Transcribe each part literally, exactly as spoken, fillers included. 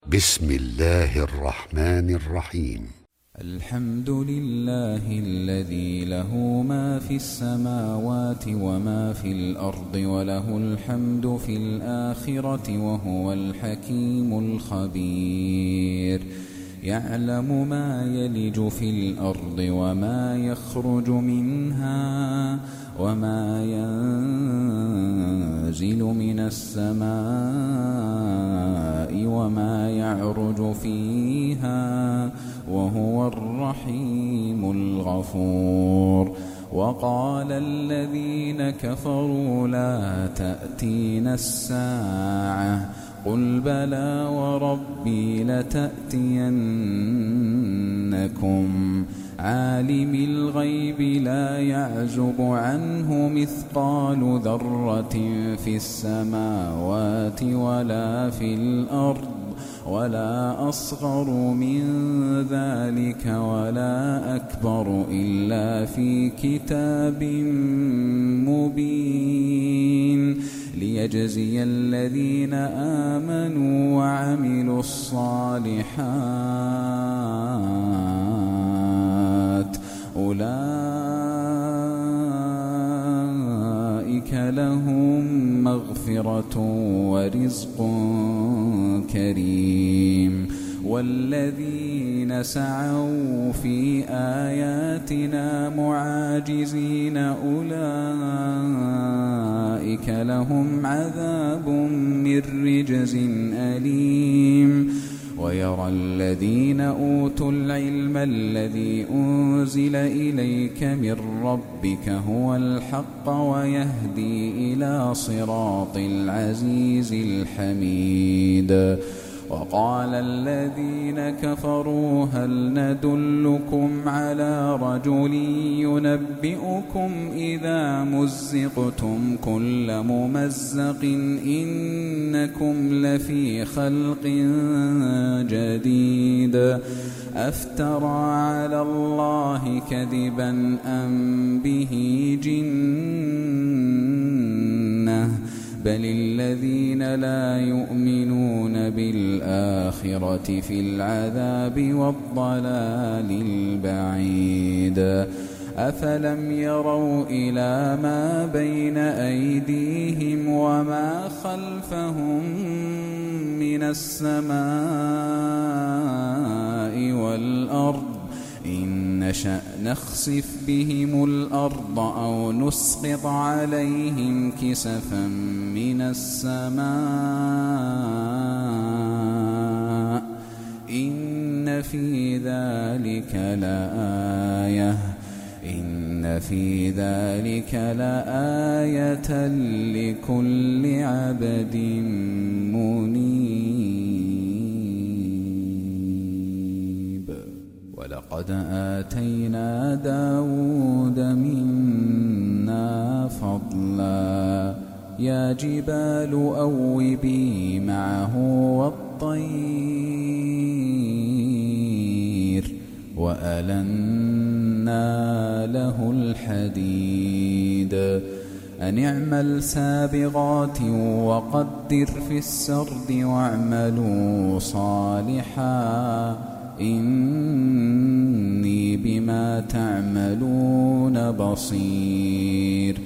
بسم الله الرحمن الرحيم. الحمد لله الذي له ما في السماوات وما في الأرض وله الحمد في الآخرة وهو الحكيم الخبير. يعلم ما يلج في الأرض وما يخرج منها وما ينزل من السماء وما يعرج فيها وهو الرحيم الغفور. وقال الذين كفروا لا تأتينا الساعة قل بلى وربي لتأتينكم عالم الغيب لا يعزب عنه مثقال ذرة في السماوات ولا في الأرض ولا أصغر من ذلك ولا أكبر إلا في كتاب مبين ليجزي الذين آمنوا وعملوا الصالحات أولئك لهم مغفرة ورزق كريم. والذين سعوا في آياتنا معاجزين أولئك لهم عذاب من رجز أليم. ويرى الذين أوتوا العلم الذي أنزل إليك من ربك هو الحق ويهدي إلى صراط العزيز الحميد. وقال الذين كفروا هل ندلكم على رجل ينبئكم إذا مزقتم كل ممزق إنكم لفي خلق جديد أفترى على الله كذبا أم به جنة بل الذين لا يؤمنون بالآخرة في العذاب والضلال البعيد. أفلم يروا إلى ما بين أيديهم وما خلفهم من السماء والأرض إن نشأ نخسف بهم الأرض أو نسقط عليهم كسفا من السماء إن في ذلك لآية إن في ذلك لآية لكل عبد منيب. ولقد آتينا داود منا فضلا يا جبال أوبي معه والطير وألنا له الحديد أن اعمل سابغات وقدر في السرد واعملوا صالحا إني بما تعملون بصير.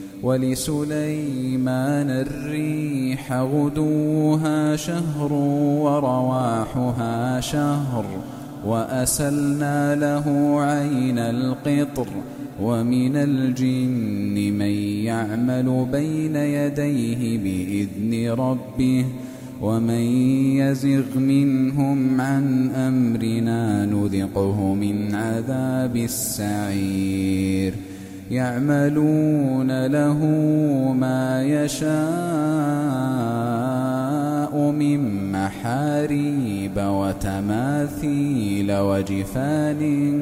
ولسليمان الريح غدوها شهر ورواحها شهر وأسلنا له عين القطر ومن الجن من يعمل بين يديه بإذن ربه ومن يزغ منهم عن أمرنا نذقه من عذاب السعير. يعملون له ما يشاء من محاريب وتماثيل وجفان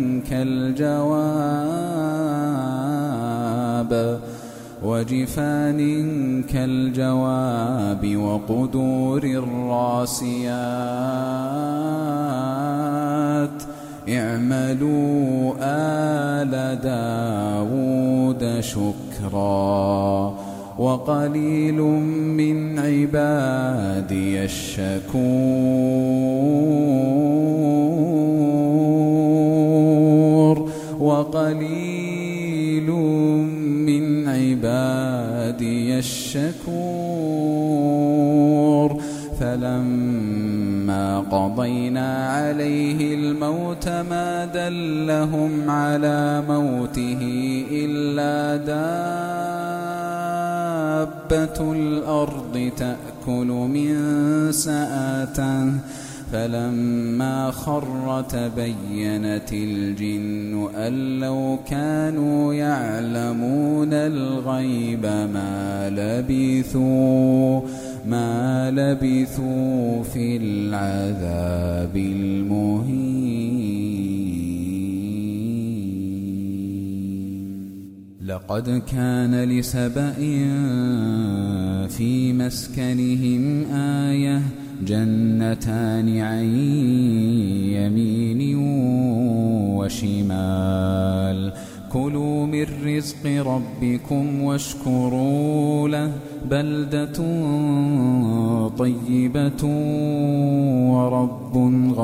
كالجواب وجفان كالجواب وقدور الراسيات اعملوا آل داود شكرا وقليل من عبادي الشكور. وقليل من عبادي الشكور فلما قضينا عليه الموت ما دلهم على موته إلا دابة الأرض تأكل من سآته فلما خر تبينت الجن أن لو كانوا يعلمون الغيب ما لبثوا ما لبثوا في العذاب المهين. لقد كان لسبإ في مسكنهم آية جنتان عن يمين وشمال كلوا من رزق ربكم واشكروا له بلدة طيبة ورب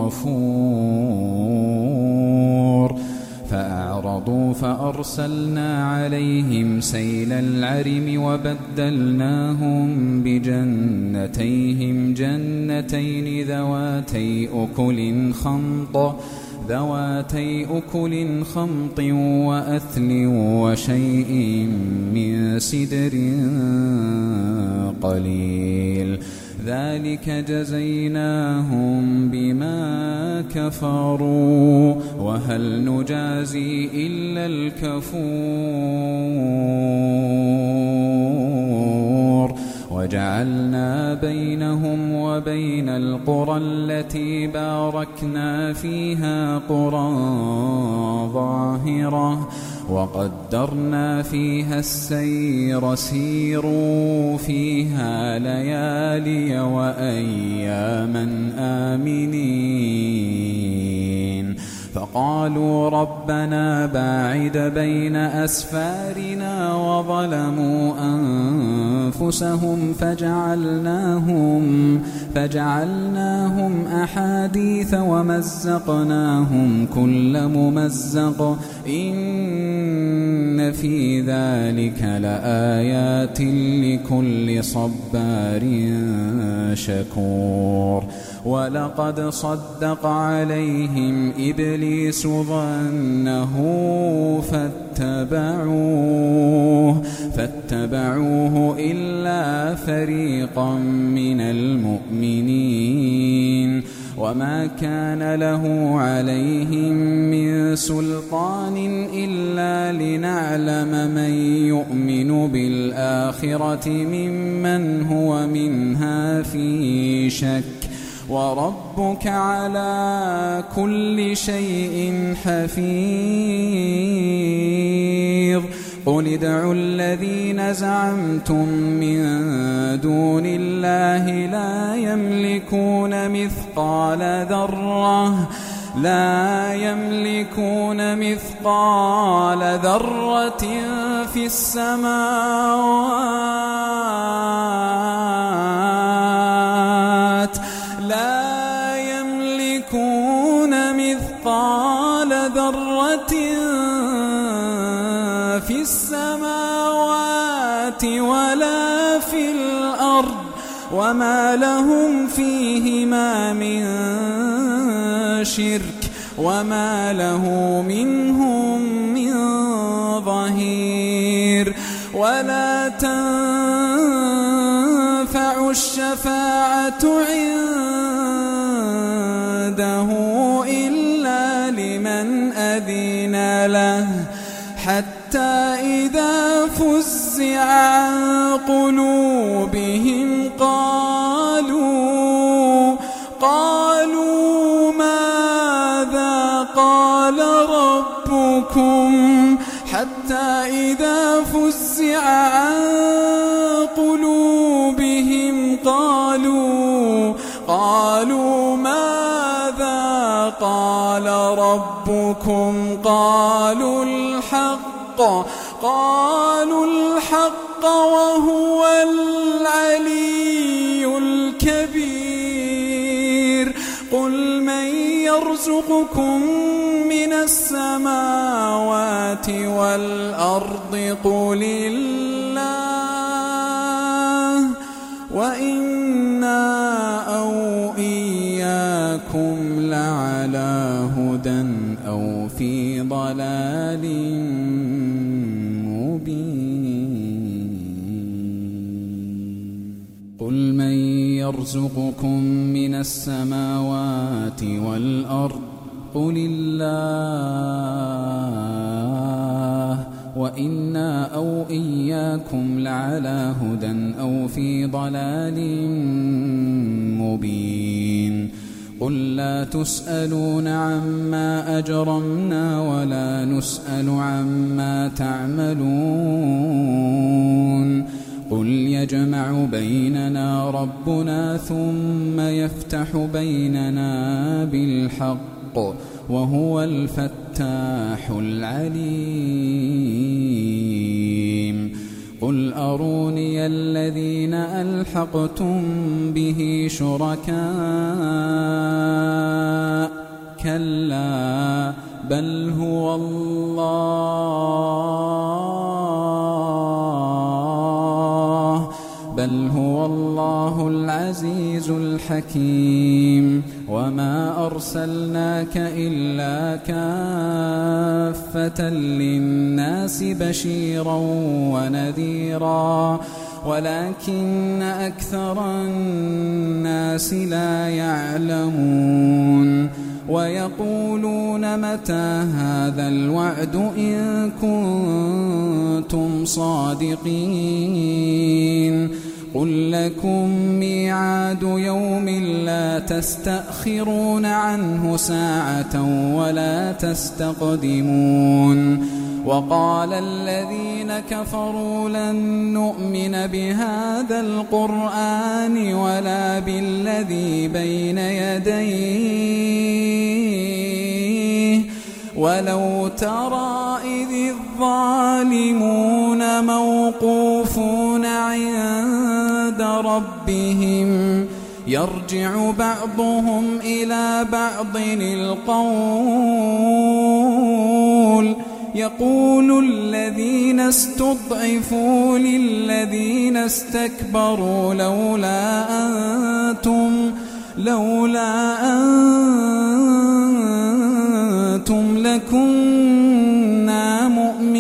غفور فأعرضوا فأرسلنا عليهم سيل العرم وبدلناهم بجنتيهم جنتين ذواتي أكل خمط ذواتي أكل خمط وأثل وشيء من سدر قليل ذلك جزيناهم بما كفروا وهل نجازي إلا الكفور وجعلنا بينهم وبين القرى التي باركنا فيها قرى ظاهرة وقدرنا فيها السير سيروا فيها ليالي وأياما آمنين فقالوا ربنا باعد بين أسفارنا وظلموا أنفسهم فجعلناهم فجعلناهم أحاديث ومزقناهم كل ممزق إن في ذلك لآيات لكل صبار شكور ولقد صدق عليهم إبليس ظنه فاتبعوه فاتبعوه إلا فريقا من المؤمنين وما كان له عليهم من سلطان إلا لنعلم من يؤمن بالآخرة ممن هو منها في شك وربك على كل شيء حفيظ قل ادعوا الذين زعمتم من دون الله لا يملكون مثقال ذرة لا يملكون مثقال ذرة في السماوات لا يملكون مثقال ذرة في السماوات ولا في الأرض وما لهم فيهما من شرك وما له منهم من ظهير ولا تنفع الشفاعة عنده إلا لمن أذن له حتى إذا فزع عن قلوبهم قالوا قالوا ماذا قال ربكم حتى إذا فزع عن قلوبهم قالوا قالوا ماذا قال ربكم قالوا الحق قالوا الحق وهو العلي الكبير قل من يرزقكم من السماوات والأرض قل الله وإنا أو إياكم لعلى هدى أو في ضلال قل من يرزقكم من السماوات والأرض قل الله وإنا أو إياكم لعلى هدى أو في ضلال مبين قل لا تسألون عما أجرمنا ولا نسأل عما تعملون قل يجمع بيننا ربنا ثم يفتح بيننا بالحق وهو الفتاح العليم قل أروني الذين ألحقتم به شركاء كلا بل هو الله بل هو الله العزيز الحكيم وما أرسلناك إلا كافة للناس بشيرا ونذيرا ولكن أكثر الناس لا يعلمون ويقولون متى هذا الوعد إن كنتم صادقين قل لكم ميعاد يوم لا تستأخرون عنه ساعة ولا تستقدمون وقال الذين كفروا لن نؤمن بهذا القرآن ولا بالذي بين يديه ولو ترى إذ الظالمون موقوفون عند ربهم يرجع بعضهم إلى بعض القول يقول الذين استضعفوا للذين استكبروا لولا أنتم لولا أنتم لكنا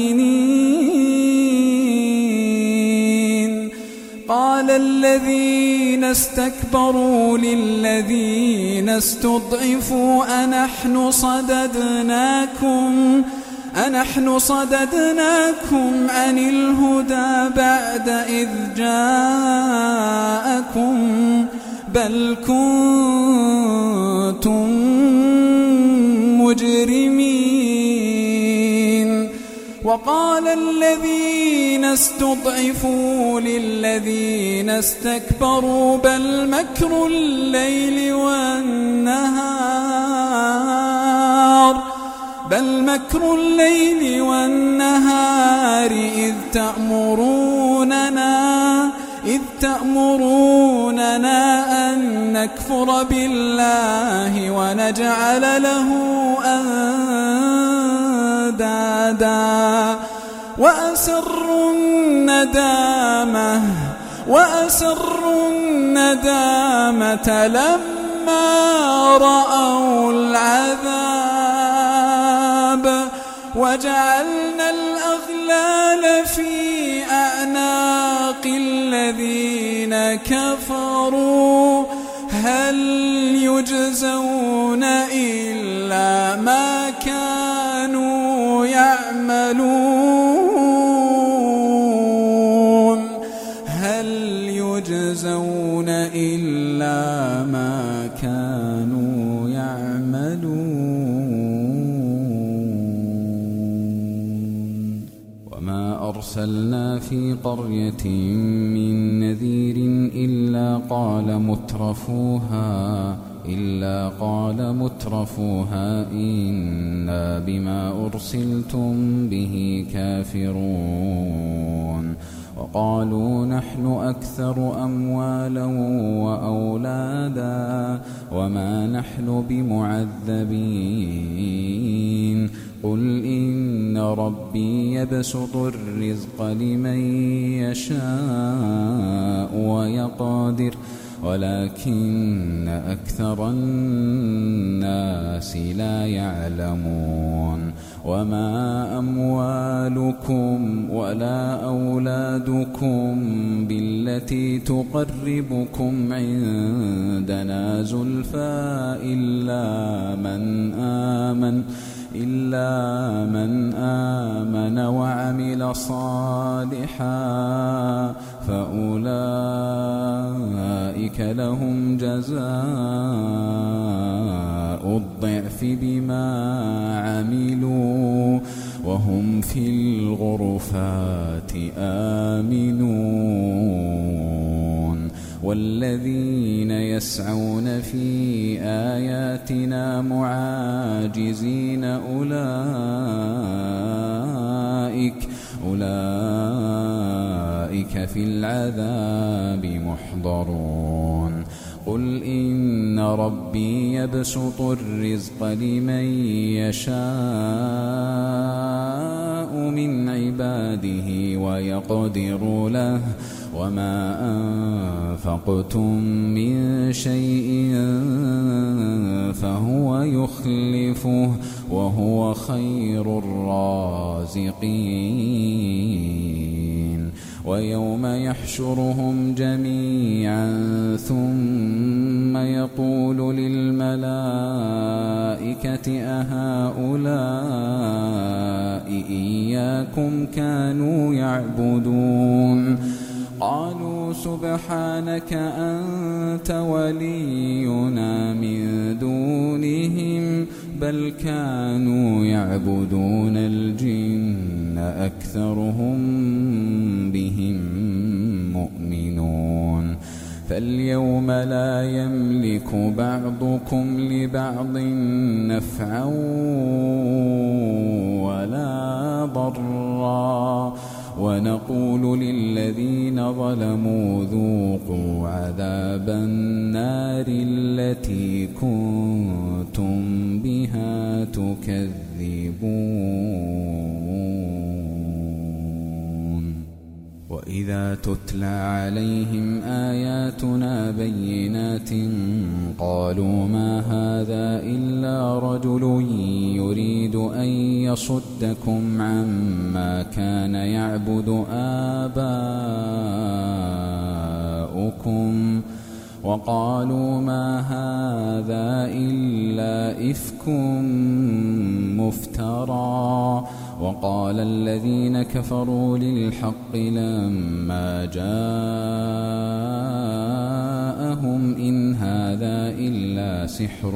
مؤمنين قال الذين استكبروا للذين استضعفوا أنحن صددناكم أنحن صددناكم عن الهدى بعد إذ جاءكم بل كنتم مجرمين وقال الذين استضعفوا للذين استكبروا بل مكر الليل والنهار بل مكر الليل والنهار إذ تأمروننا إذ تأمروننا أن نكفر بالله ونجعل له أندادا وأسروا الندامة وأسروا الندامة لما رأوا العذاب وجعلنا الأغلال في أعناق الذين كفروا هل يجزون إلا ما كانوا يعملون هل يجزون إلا ما كانوا يعملون وما أرسلنا في قرية من نذير إلا قال مترفوها إلا قال مترفوها إنا بما أرسلتم به كافرون وقالوا نحن أكثر أموالا وأولادا وما نحن بمعذبين قل إن ربي يبسط الرزق لمن يشاء ويقدر ولكن أكثر الناس لا يعلمون وما أموالكم ولا أولادكم بالتي تقربكم عندنا زلفى إلا من آمن إلا من آمن وعمل صالحا فأولئك لهم جزاء الضعف بما عملوا وهم في الغرفات آمنون والذين يسعون في آياتنا معاجزين أولئك أولئك في العذاب محضرون قل إن ربي يبسط الرزق لمن يشاء من عباده ويقدر له وما أنفقتم من شيء فهو يخلفه وهو خير الرازقين ويوم يحشرهم جميعا ثم يقول للملائكة أهؤلاء إياكم كانوا يعبدون قالوا سبحانك أنت ولينا من دونهم بل كانوا يعبدون الجن أكثرهم بهم مؤمنون فاليوم لا يملك بعضكم لبعض نفعا ولا ضرا ونقول للذين ظلموا ذوقوا عذاب النار التي كنتم بها تكذبون وإذا تتلى عليهم آياتنا بينات قالوا ما هذا إلا رجل يريد أن يصدكم عما كان يعبد آباؤكم وقالوا ما هذا إلا إفك مفترى وقال الذين كفروا للحق لما جاءهم إن هذا إلا سحر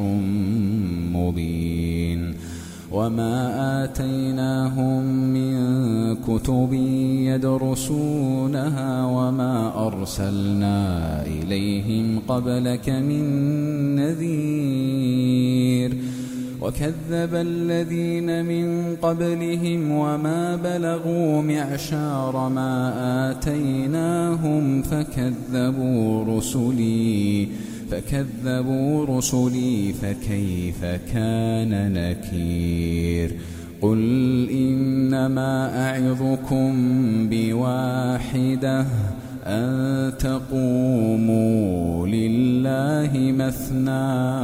مبين وما آتيناهم من كتب يدرسونها وما أرسلنا إليهم قبلك من نذير وكذب الذين من قبلهم وما بلغوا معشار ما آتيناهم فكذبوا رسلي فكذبوا رسلي فكيف كان نكير قل إنما أعظكم بواحدة أن تقوموا لله مثنى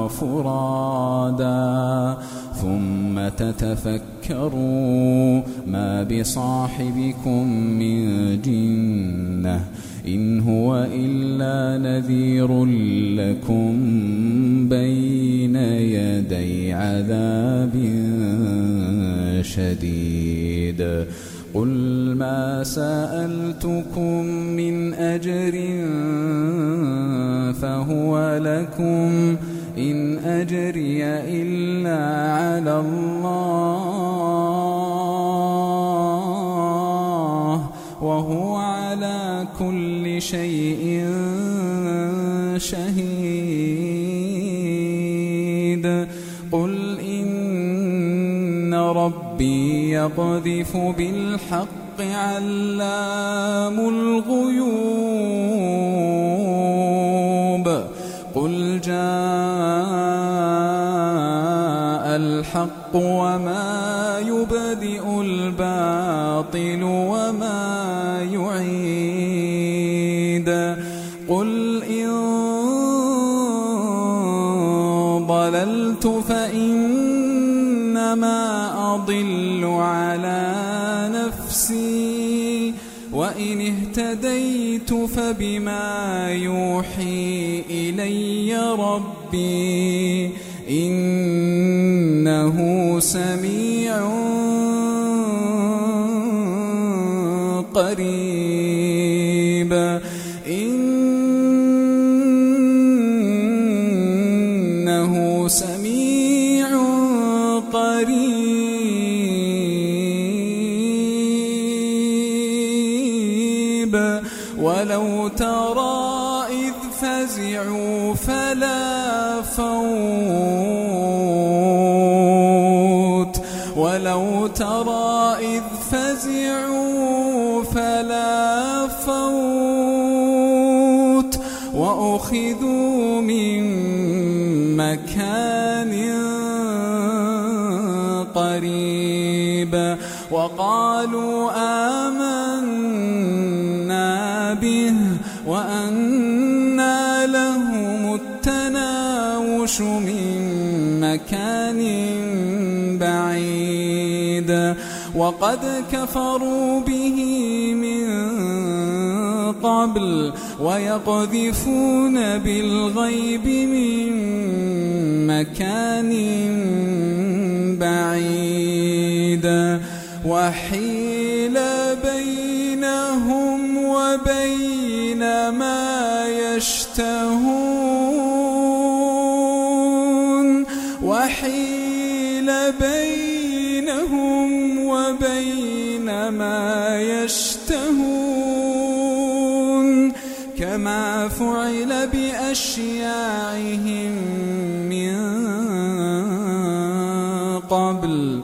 وفرادا ثم تتفكروا ما بصاحبكم من جنة إن هو إلا نذير لكم بين يدي عذاب شديد قل ما سألتكم من أجر فهو لكم إن أجري إلا على الله وهو على كل شيء شهيد قل إن ربي يقذف بالحق علام الغيوب قل جاء الحق وما يبدئ الباطل وما يعيد قل إن ضللت فإنما أضل على نفسي وإن اهتديت فبما يوحي إلي ربي إنه سميع قريب إنه سميع قريب ولو ترى إذ فزعوا فلا فوت ولو ترى إذ فزعوا فلا فوت وأخذوا من مكان قريب وقالوا آمنا به وأنى لهم التناوش من مكان بعيد وقد كفروا به من قبل ويقذفون بالغيب من مكان بعيد وحيل بينهم وبين ما يشتهون وحيل بينهم وبين ما يشتهون كما فعل بأشياعهم من قبل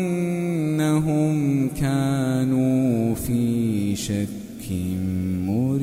إنهم كانوا في شك مريب.